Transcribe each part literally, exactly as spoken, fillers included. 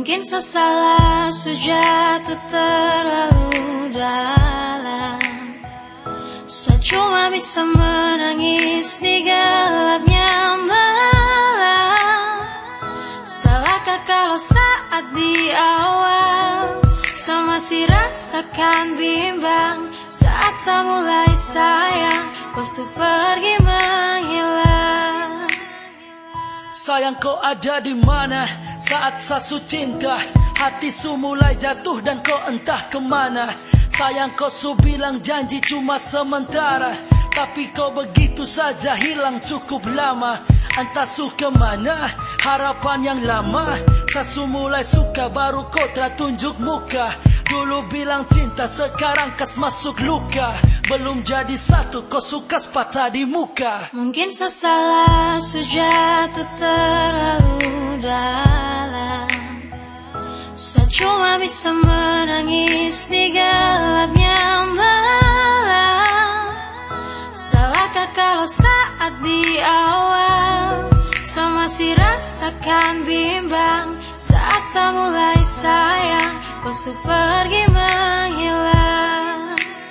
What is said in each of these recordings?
Mungkin sesalah jatuh terlalu dalam. Saya cuma bisa menangis di gelapnya malam. Salahkah kalau saat di awal saya masih rasakan bimbang. Saat saya mulai sayang, kau su pergi menghilang. Sayang, kau ada di mana saat saya su cinta? Hati su mulai jatuh dan kau entah kemana. Sayang, kau su bilang janji cuma sementara, tapi kau begitu saja hilang cukup lama. Entah su kemana, harapan yang lama. Saya su mulai suka baru kau telah tunjuk muka. Dulu bilang cinta, sekarang kas masuk luka. Belum jadi satu, kau suka patah di muka. Mungkin sesalah jatuh terlalu dalam. Saya cuma bisa menangis di gelapnya malam. Salahkah kalau saat di awal saya masih rasakan bimbang. Saat saya mulai sayang, kau su pergi menghilang.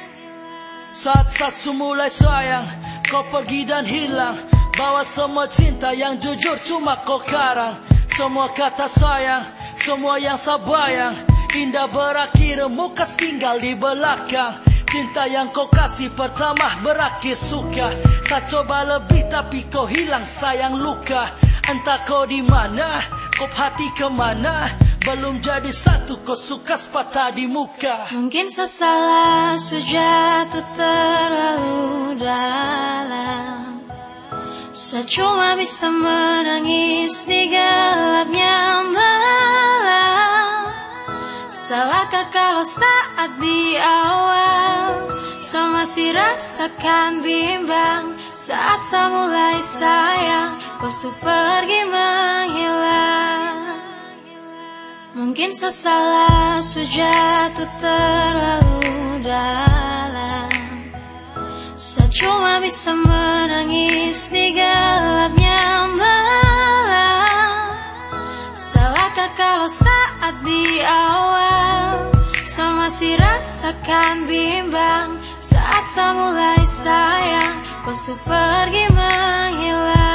Saat saya su mulai sayang, kau pergi dan hilang. Bawa semua cinta yang jujur cuma kau karang. Semua kata sayang, semua yang saya bayang, indah berakhir, muka tinggal di belakang. Cinta yang kau kasih pertama berakhir suka. Saya coba lebih tapi kau hilang sayang luka. Entah kau di mana, kau hati kemana. Belum jadi satu, kau suka patah di muka. Mungkin sesalah jatuh terlalu dalam. Saya cuma bisa menangis di gelapnya malam. Salahkah kalau saat di awal saya masih rasakan bimbang. Saat saya mulai sayang, kau su pergi menghilang. Mungkin sesalah jatuh terlalu dalam. Saya cuma bisa menangis di gelapnya malam. Salahkah kalau saat di awal saya masih rasakan bimbang. Saat saya mulai sayang, kau su pergi menghilang.